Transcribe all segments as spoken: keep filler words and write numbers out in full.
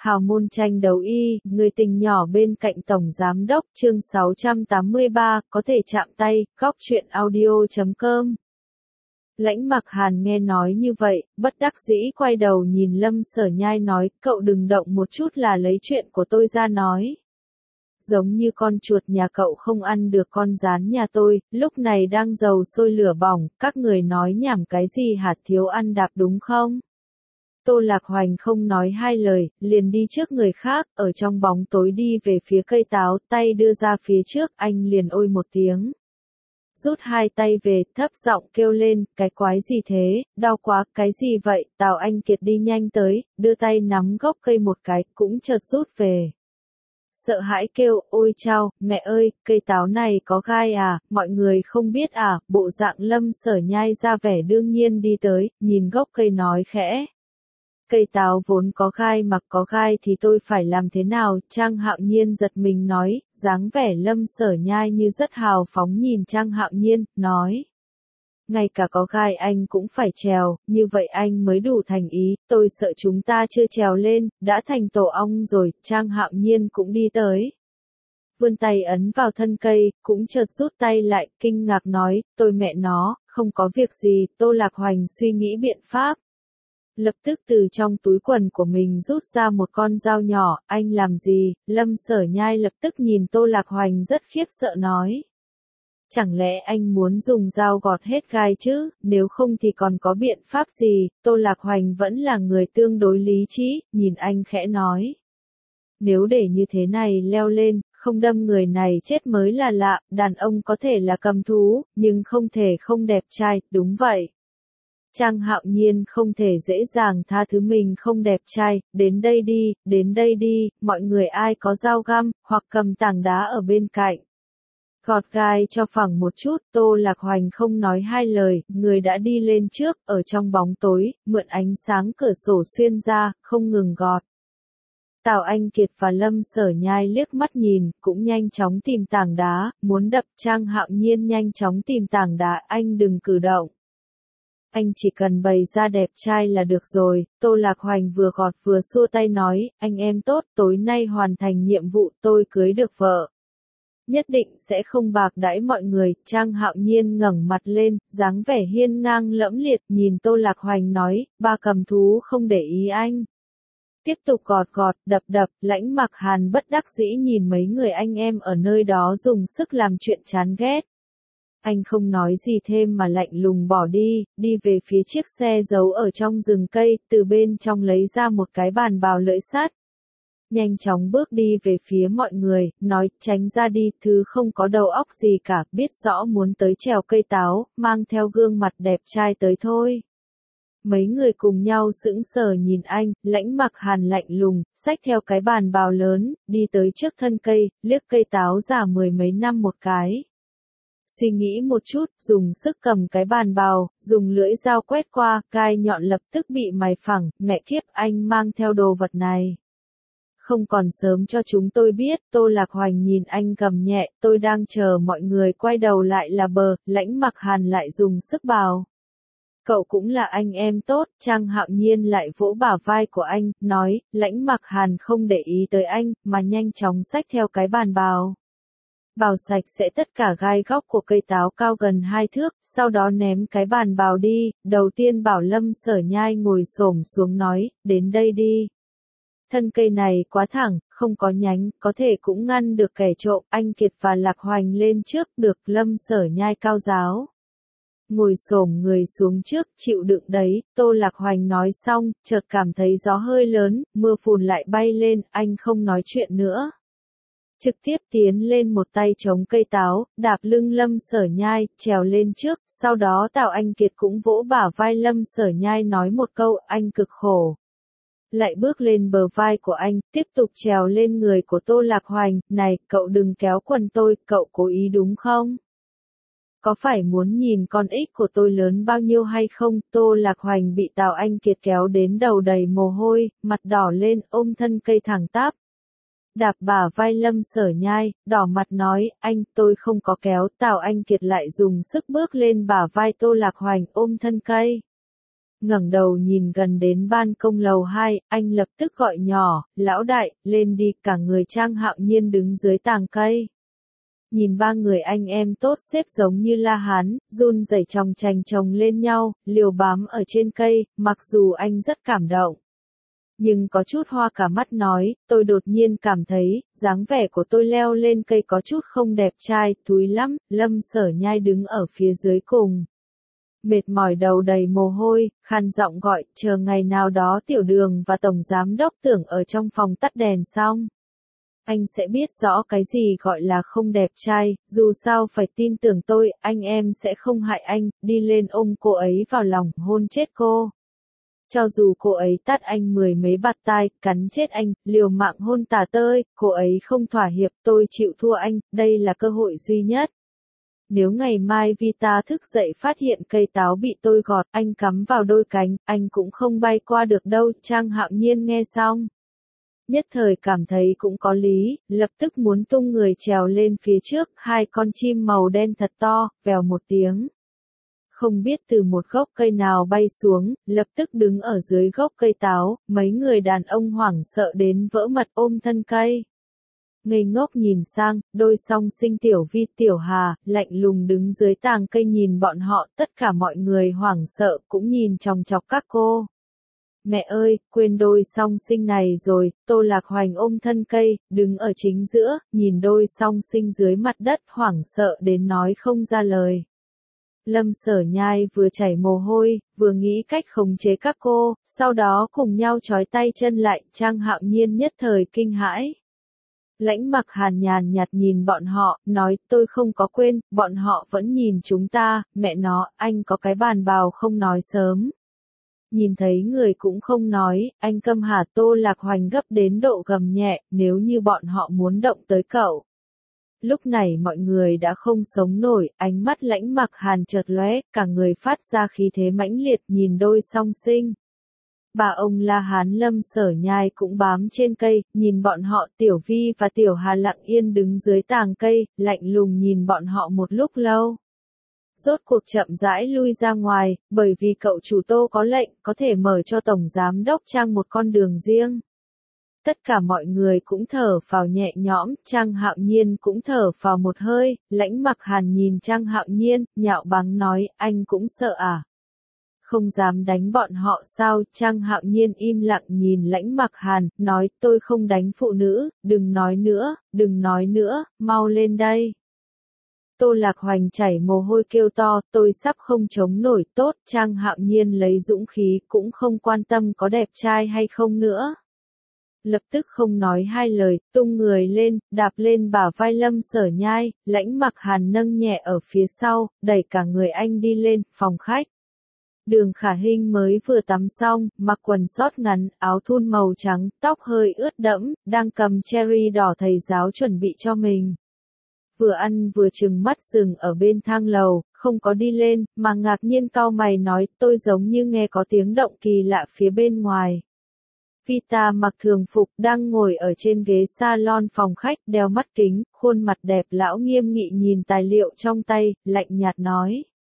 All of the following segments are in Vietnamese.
Hào môn tranh đấu y, người tình nhỏ bên cạnh Tổng Giám đốc, chương sáu trăm tám mươi ba, có thể chạm tay, góc truyện audio chấm com. Lãnh Mặc Hàn nghe nói như vậy, bất đắc dĩ quay đầu nhìn Lâm Sở Nhai nói, cậu đừng động một chút là lấy chuyện của tôi ra nói. Giống như con chuột nhà cậu không ăn được con gián nhà tôi, lúc này đang dầu sôi lửa bỏng, các người nói nhảm cái gì hạt thiếu ăn đạp đúng không? Tô Lạc Hoành không nói hai lời, liền đi trước người khác, ở trong bóng tối đi về phía cây táo, tay đưa ra phía trước, anh liền ôi một tiếng. Rút hai tay về, thấp giọng kêu lên, cái quái gì thế, đau quá, cái gì vậy, Tào Anh Kiệt đi nhanh tới, đưa tay nắm gốc cây một cái, cũng chợt rút về. Sợ hãi kêu, ôi chao, mẹ ơi, cây táo này có gai à, mọi người không biết à, bộ dạng Lâm Sở Nhai ra vẻ đương nhiên đi tới, nhìn gốc cây nói khẽ. Cây táo vốn có gai mà có gai thì tôi phải làm thế nào, Trang Hạo Nhiên giật mình nói, dáng vẻ Lâm Sở Nhai như rất hào phóng nhìn Trang Hạo Nhiên, nói. Ngay cả có gai anh cũng phải trèo, như vậy anh mới đủ thành ý, tôi sợ chúng ta chưa trèo lên, đã thành tổ ong rồi, Trang Hạo Nhiên cũng đi tới. Vươn tay ấn vào thân cây, cũng chợt rút tay lại, kinh ngạc nói, tôi mẹ nó, không có việc gì, Tô Lạc Hoành suy nghĩ biện pháp. Lập tức từ trong túi quần của mình rút ra một con dao nhỏ, anh làm gì, Lâm Sở Nhai lập tức nhìn Tô Lạc Hoành rất khiếp sợ nói. Chẳng lẽ anh muốn dùng dao gọt hết gai chứ, nếu không thì còn có biện pháp gì, Tô Lạc Hoành vẫn là người tương đối lý trí, nhìn anh khẽ nói. Nếu để như thế này leo lên, không đâm người này chết mới là lạ, đàn ông có thể là cầm thú, nhưng không thể không đẹp trai, đúng vậy. Trang Hạo Nhiên không thể dễ dàng tha thứ mình không đẹp trai, đến đây đi, đến đây đi, mọi người ai có dao găm, hoặc cầm tảng đá ở bên cạnh. Gọt gai cho phẳng một chút, Tô Lạc Hoành không nói hai lời, người đã đi lên trước, ở trong bóng tối, mượn ánh sáng cửa sổ xuyên ra, không ngừng gọt. Tào Anh Kiệt và Lâm Sở Nhai liếc mắt nhìn, cũng nhanh chóng tìm tảng đá, muốn đập Trang Hạo Nhiên nhanh chóng tìm tảng đá, anh đừng cử động. Anh chỉ cần bày ra đẹp trai là được rồi, Tô Lạc Hoành vừa gọt vừa xua tay nói, anh em tốt, tối nay hoàn thành nhiệm vụ tôi cưới được vợ. Nhất định sẽ không bạc đãi mọi người, Trang Hạo Nhiên ngẩng mặt lên, dáng vẻ hiên ngang lẫm liệt, nhìn Tô Lạc Hoành nói, ba cầm thú không để ý anh. Tiếp tục gọt gọt, đập đập, Lãnh Mặc Hàn bất đắc dĩ nhìn mấy người anh em ở nơi đó dùng sức làm chuyện chán ghét. Anh không nói gì thêm mà lạnh lùng bỏ đi, đi về phía chiếc xe giấu ở trong rừng cây, từ bên trong lấy ra một cái bàn bào lưỡi sắt. Nhanh chóng bước đi về phía mọi người, nói, tránh ra đi, thứ không có đầu óc gì cả, biết rõ muốn tới trèo cây táo, mang theo gương mặt đẹp trai tới thôi. Mấy người cùng nhau sững sờ nhìn anh, Lãnh Mặc Hàn lạnh lùng, xách theo cái bàn bào lớn, đi tới trước thân cây, liếc cây táo già mười mấy năm một cái. Suy nghĩ một chút, dùng sức cầm cái bàn bào, dùng lưỡi dao quét qua, gai nhọn lập tức bị mài phẳng, mẹ kiếp anh mang theo đồ vật này. Không còn sớm cho chúng tôi biết, Tô Lạc Hoành nhìn anh gầm nhẹ, tôi đang chờ mọi người quay đầu lại là bờ, Lãnh Mặc Hàn lại dùng sức bào. Cậu cũng là anh em tốt, Trang Hạo Nhiên lại vỗ bả vai của anh, nói, Lãnh Mặc Hàn không để ý tới anh, mà nhanh chóng xách theo cái bàn bào. Bào sạch sẽ tất cả gai góc của cây táo cao gần hai thước, sau đó ném cái bàn bào đi, đầu tiên bảo Lâm Sở Nhai ngồi xổm xuống nói, đến đây đi. Thân cây này quá thẳng, không có nhánh, có thể cũng ngăn được kẻ trộm, anh Kiệt và Lạc Hoành lên trước, được Lâm Sở Nhai cao giáo. Ngồi xổm người xuống trước, chịu đựng đấy, Tô Lạc Hoành nói xong, chợt cảm thấy gió hơi lớn, mưa phùn lại bay lên, anh không nói chuyện nữa. Trực tiếp tiến lên một tay chống cây táo, đạp lưng Lâm Sở Nhai, trèo lên trước, sau đó Tào Anh Kiệt cũng vỗ bả vai Lâm Sở Nhai nói một câu, anh cực khổ. Lại bước lên bờ vai của anh, tiếp tục trèo lên người của Tô Lạc Hoành, này, cậu đừng kéo quần tôi, cậu cố ý đúng không? Có phải muốn nhìn con ích của tôi lớn bao nhiêu hay không? Tô Lạc Hoành bị Tào Anh Kiệt kéo đến đầu đầy mồ hôi, mặt đỏ lên, ôm thân cây thẳng tắp. Đạp bả vai Lâm Sở Nhai, đỏ mặt nói, anh, tôi không có kéo, Tào Anh Kiệt lại dùng sức bước lên bả vai Tô Lạc Hoành ôm thân cây. ngẩng đầu nhìn gần đến ban công lầu hai, anh lập tức gọi nhỏ, lão đại, lên đi, cả người Trang Hạo Nhiên đứng dưới tàng cây. Nhìn ba người anh em tốt xếp giống như la hán, run rẩy chồng chành chồng lên nhau, liều bám ở trên cây, mặc dù anh rất cảm động. Nhưng có chút hoa cả mắt nói, tôi đột nhiên cảm thấy, dáng vẻ của tôi leo lên cây có chút không đẹp trai, túi lắm, Lâm Sở Nhai đứng ở phía dưới cùng. Mệt mỏi đầu đầy mồ hôi, khàn giọng gọi, chờ ngày nào đó Tiểu Đường và Tổng Giám Đốc Tưởng ở trong phòng tắt đèn xong. Anh sẽ biết rõ cái gì gọi là không đẹp trai, dù sao phải tin tưởng tôi, anh em sẽ không hại anh, đi lên ôm cô ấy vào lòng, hôn chết cô. Cho dù cô ấy tát anh mười mấy bạt tai, cắn chết anh, liều mạng hôn tả tơi, cô ấy không thỏa hiệp, tôi chịu thua anh, đây là cơ hội duy nhất. Nếu ngày mai Vita thức dậy phát hiện cây táo bị tôi gọt, anh cắm vào đôi cánh, anh cũng không bay qua được đâu, Trang Hạo Nhiên nghe xong. Nhất thời cảm thấy cũng có lý, lập tức muốn tung người trèo lên phía trước, hai con chim màu đen thật to, vèo một tiếng. Không biết từ một gốc cây nào bay xuống, lập tức đứng ở dưới gốc cây táo, mấy người đàn ông hoảng sợ đến vỡ mật ôm thân cây. Ngây ngốc nhìn sang, đôi song sinh Tiểu Vi Tiểu Hà, lạnh lùng đứng dưới tàng cây nhìn bọn họ, tất cả mọi người hoảng sợ, cũng nhìn chòng chọc các cô. Mẹ ơi, quên đôi song sinh này rồi, Tô Lạc Hoành ôm thân cây, đứng ở chính giữa, nhìn đôi song sinh dưới mặt đất hoảng sợ đến nói không ra lời. Lâm Sở Nhai vừa chảy mồ hôi, vừa nghĩ cách khống chế các cô, sau đó cùng nhau trói tay chân lại, Trang Hạo Nhiên nhất thời kinh hãi. Lãnh Mặc Hàn nhàn nhạt nhìn bọn họ, nói, tôi không có quên, bọn họ vẫn nhìn chúng ta, mẹ nó, anh có cái bàn bào không nói sớm. Nhìn thấy người cũng không nói, anh câm hà. Tô Lạc Hoành gấp đến độ gầm nhẹ, nếu như bọn họ muốn động tới cậu. Lúc này mọi người đã không sống nổi, ánh mắt Lãnh Mặc Hàn chợt lóe, cả người phát ra khí thế mãnh liệt nhìn đôi song sinh. Bà ông La Hán Lâm Sở Nhai cũng bám trên cây, nhìn bọn họ. Tiểu Vi và Tiểu Hà lặng yên đứng dưới tàng cây, lạnh lùng nhìn bọn họ một lúc lâu. Rốt cuộc chậm rãi lui ra ngoài, bởi vì cậu chủ Tô có lệnh, có thể mở cho Tổng Giám Đốc Trang một con đường riêng. Tất cả mọi người cũng thở phào nhẹ nhõm, Trang Hạo Nhiên cũng thở phào một hơi, Lãnh Mặc Hàn nhìn Trang Hạo Nhiên, nhạo báng nói, anh cũng sợ à? Không dám đánh bọn họ sao? Trang Hạo Nhiên im lặng nhìn Lãnh Mặc Hàn, nói, tôi không đánh phụ nữ, đừng nói nữa, đừng nói nữa, mau lên đây. Tô Lạc Hoành chảy mồ hôi kêu to, tôi sắp không chống nổi. Tốt. Trang Hạo Nhiên lấy dũng khí, cũng không quan tâm có đẹp trai hay không nữa. Lập tức không nói hai lời, tung người lên, đạp lên bả vai Lâm Sở Nhai, Lãnh Mặc Hàn nâng nhẹ ở phía sau, đẩy cả người anh đi lên phòng khách. Đường Khả Hinh mới vừa tắm xong, mặc quần sót ngắn, áo thun màu trắng, tóc hơi ướt đẫm, đang cầm cherry đỏ thầy giáo chuẩn bị cho mình. Vừa ăn vừa trừng mắt dừng ở bên thang lầu, không có đi lên, mà ngạc nhiên cau mày nói, tôi giống như nghe có tiếng động kỳ lạ phía bên ngoài. Vita mặc thường phục, đang ngồi ở trên ghế salon phòng khách, đeo mắt kính, khuôn mặt đẹp lão nghiêm nghị nhìn tài liệu trong tay, lạnh nhạt nói.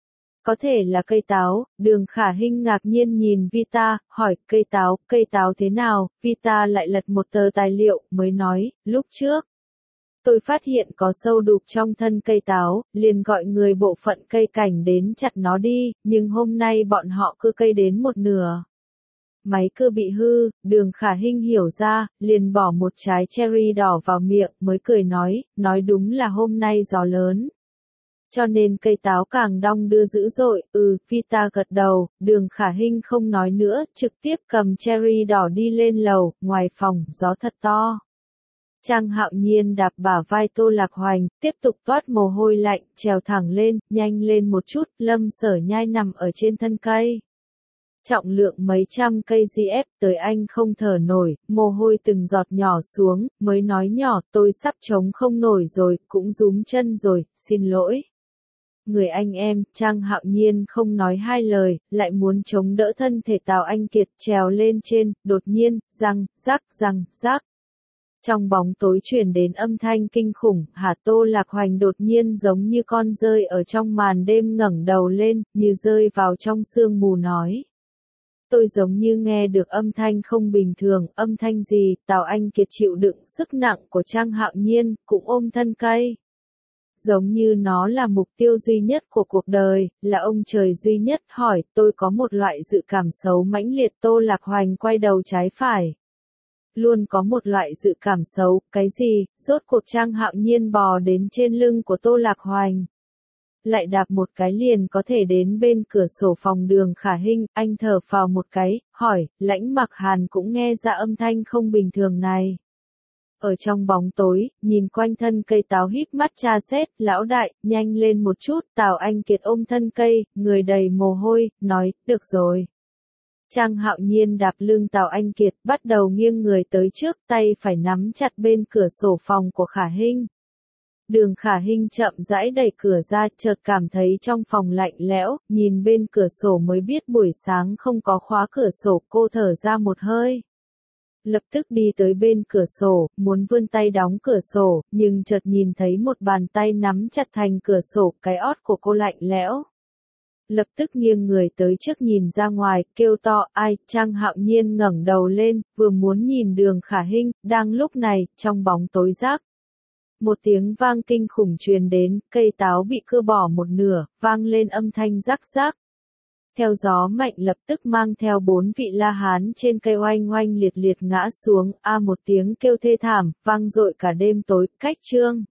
Có thể là cây táo. Đường Khả Hinh ngạc nhiên nhìn Vita, hỏi, cây táo, cây táo thế nào? Vita lại lật một tờ tài liệu, mới nói, lúc trước. Tôi phát hiện có sâu đục trong thân cây táo, liền gọi người bộ phận cây cảnh đến chặt nó đi, nhưng hôm nay bọn họ cưa cây đến một nửa. Máy cưa bị hư, Đường Khả Hinh hiểu ra, liền bỏ một trái cherry đỏ vào miệng, mới cười nói, nói đúng là hôm nay gió lớn. Cho nên cây táo càng đong đưa dữ dội. Ừ, Vita gật đầu. Đường Khả Hinh không nói nữa, trực tiếp cầm cherry đỏ đi lên lầu, ngoài phòng, gió thật to. Trang Hạo Nhiên đạp bả vai Tô Lạc Hoành, tiếp tục toát mồ hôi lạnh, trèo thẳng lên, nhanh lên một chút. Lâm Sở Nhai nằm ở trên thân cây. Trọng lượng mấy trăm cây gi ép tới anh không thở nổi, mồ hôi từng giọt nhỏ xuống, mới nói nhỏ, tôi sắp chống không nổi rồi, cũng rúm chân rồi, xin lỗi. Người anh em, Trang Hạo Nhiên không nói hai lời, lại muốn chống đỡ thân thể Tào Anh Kiệt trèo lên trên, đột nhiên, răng, rắc, răng, rắc. Trong bóng tối truyền đến âm thanh kinh khủng, Hà Tô Lạc Hoành đột nhiên giống như con dơi ở trong màn đêm ngẩng đầu lên, như rơi vào trong sương mù nói. Tôi giống như nghe được âm thanh không bình thường, âm thanh gì? Tào Anh Kiệt chịu đựng sức nặng của Trang Hạo Nhiên, cũng ôm thân cây. Giống như nó là mục tiêu duy nhất của cuộc đời, là ông trời duy nhất. Hỏi, tôi có một loại dự cảm xấu mãnh liệt. Tô Lạc Hoành quay đầu trái phải. Luôn có một loại dự cảm xấu, cái gì? Rốt cuộc Trang Hạo Nhiên bò đến trên lưng của Tô Lạc Hoành. Lại đạp một cái liền có thể đến bên cửa sổ phòng Đường Khả Hinh, anh thở phào một cái, hỏi, Lãnh Mặc Hàn cũng nghe ra âm thanh không bình thường này. Ở trong bóng tối, nhìn quanh thân cây táo híp mắt tra xét, lão đại, nhanh lên một chút. Tào Anh Kiệt ôm thân cây, người đầy mồ hôi, nói, được rồi. Trang Hạo Nhiên đạp lưng Tào Anh Kiệt, bắt đầu nghiêng người tới trước, tay phải nắm chặt bên cửa sổ phòng của Khả Hinh. Đường Khả Hinh chậm rãi đẩy cửa ra, chợt cảm thấy trong phòng lạnh lẽo, nhìn bên cửa sổ mới biết buổi sáng không có khóa cửa sổ, cô thở ra một hơi. Lập tức đi tới bên cửa sổ, muốn vươn tay đóng cửa sổ, nhưng chợt nhìn thấy một bàn tay nắm chặt thành cửa sổ, cái ót của cô lạnh lẽo. Lập tức nghiêng người tới trước nhìn ra ngoài, kêu to, ai? Trang Hạo Nhiên ngẩng đầu lên, vừa muốn nhìn Đường Khả Hinh, đang lúc này, trong bóng tối rác. Một tiếng vang kinh khủng truyền đến, cây táo bị cưa bỏ một nửa, vang lên âm thanh rắc rác. Theo gió mạnh lập tức mang theo bốn vị La Hán trên cây oanh oanh liệt liệt ngã xuống, a một tiếng kêu thê thảm, vang dội cả đêm tối. Cách chương